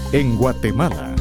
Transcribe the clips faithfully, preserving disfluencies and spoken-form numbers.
en Guatemala.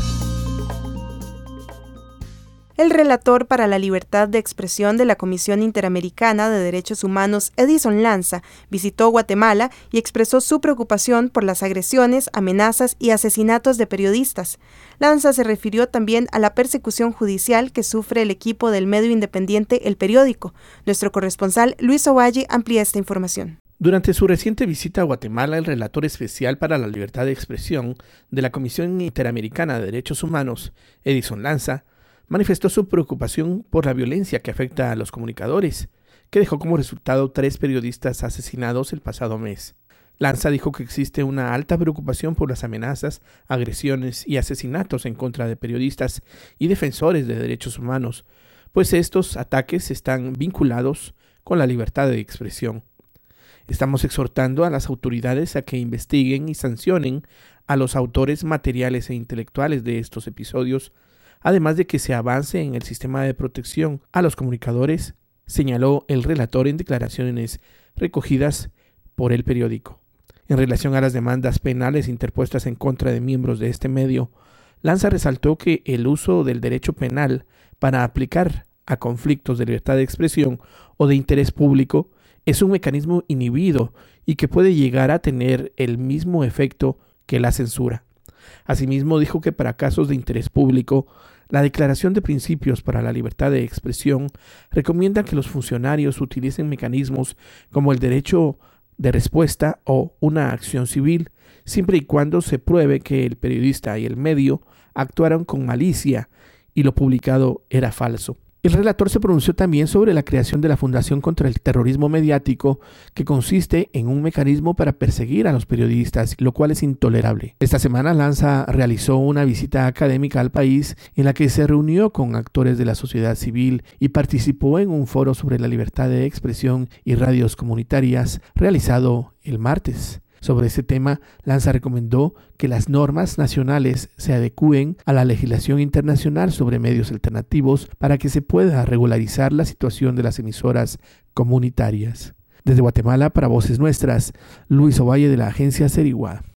El relator para la libertad de expresión de la Comisión Interamericana de Derechos Humanos, Edison Lanza, visitó Guatemala y expresó su preocupación por las agresiones, amenazas y asesinatos de periodistas. Lanza se refirió también a la persecución judicial que sufre el equipo del medio independiente El Periódico. Nuestro corresponsal Luis Ovalle amplía esta información. Durante su reciente visita a Guatemala, el relator especial para la libertad de expresión de la Comisión Interamericana de Derechos Humanos, Edison Lanza, manifestó su preocupación por la violencia que afecta a los comunicadores, que dejó como resultado tres periodistas asesinados el pasado mes. Lanza dijo que existe una alta preocupación por las amenazas, agresiones y asesinatos en contra de periodistas y defensores de derechos humanos, pues estos ataques están vinculados con la libertad de expresión. Estamos exhortando a las autoridades a que investiguen y sancionen a los autores materiales e intelectuales de estos episodios, además de que se avance en el sistema de protección a los comunicadores, señaló el relator en declaraciones recogidas por El Periódico. En relación a las demandas penales interpuestas en contra de miembros de este medio, Lanza resaltó que el uso del derecho penal para aplicar a conflictos de libertad de expresión o de interés público es un mecanismo inhibido y que puede llegar a tener el mismo efecto que la censura. Asimismo, dijo que para casos de interés público, la Declaración de Principios para la Libertad de Expresión recomienda que los funcionarios utilicen mecanismos como el derecho de respuesta o una acción civil, siempre y cuando se pruebe que el periodista y el medio actuaron con malicia y lo publicado era falso. El relator se pronunció también sobre la creación de la Fundación contra el Terrorismo Mediático, que consiste en un mecanismo para perseguir a los periodistas, lo cual es intolerable. Esta semana Lanza realizó una visita académica al país en la que se reunió con actores de la sociedad civil y participó en un foro sobre la libertad de expresión y radios comunitarias realizado el martes. Sobre ese tema, Lanza recomendó que las normas nacionales se adecúen a la legislación internacional sobre medios alternativos para que se pueda regularizar la situación de las emisoras comunitarias. Desde Guatemala, para Voces Nuestras, Luis Ovalle de la agencia Serigua.